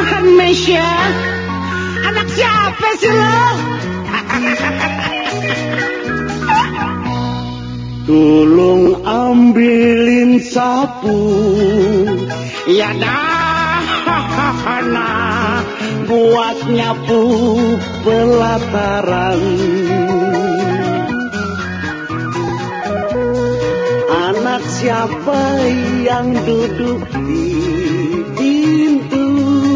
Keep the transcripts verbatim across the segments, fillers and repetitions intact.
Mesya, anak siapa sih lo? Tolong ambilin sapu, ya dah, nah, buat nyapu pelataran. Anak siapa yang duduk di pintu,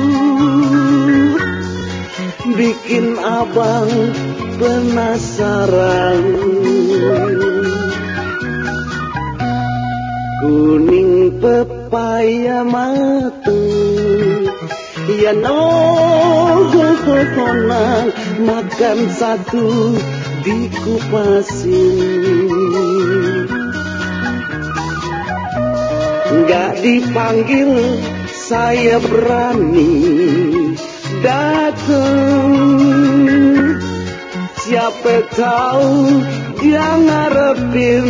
bikin abang penasaran. Kuning pepaya matang, ya nona makan satu dikupasin. Gak dipanggil saya berani datang, siapa tahu dia ngarepin.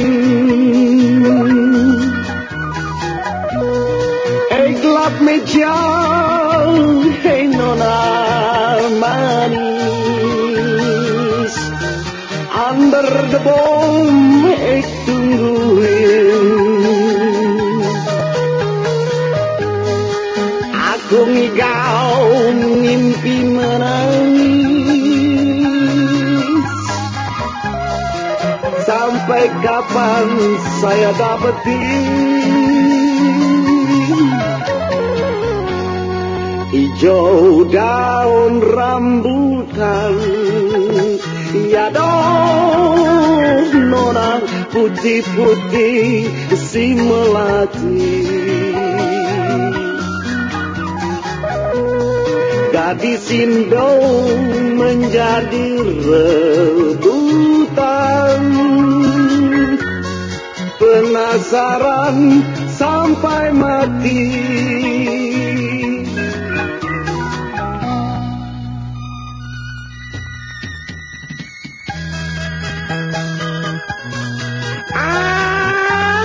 Hey gelap meja, hey nona manis, under the bomb, hey tungguin. Aku ngigau mimpi menangis, sampai kapan saya dapetin hijau daun rambutan, ya dong nona putih-putih si melati. Gadis Indo menjadi rebutan, penasaran sampai mati. ah,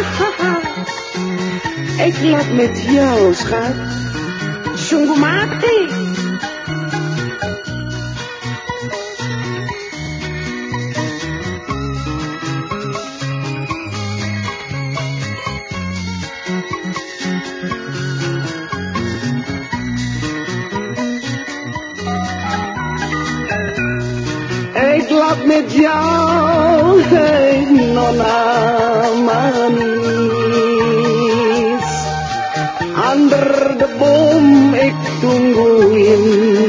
Ik laat met jou, schat. sungguh mati. Ik laat met jou, hey nona manis, under the boom ik tungguin.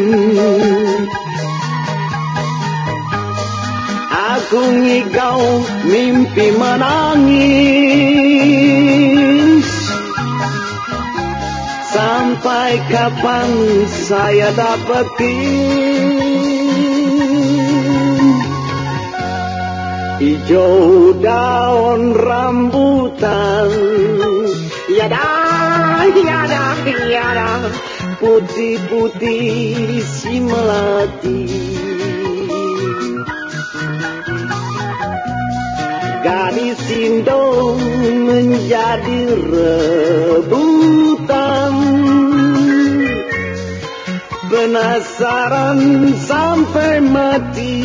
Aku ngigau mimpi menangis, sampai kapan saya dapetin hijau daun rambutan, Ya dah, ya dah, ya dah, putih-putih si melati. Gadis Indo menjadi rebutan, penasaran sampai mati.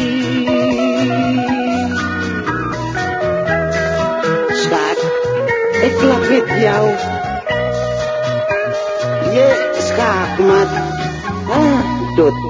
Schat, ik laat met jou. Je schaakmat, ah, doet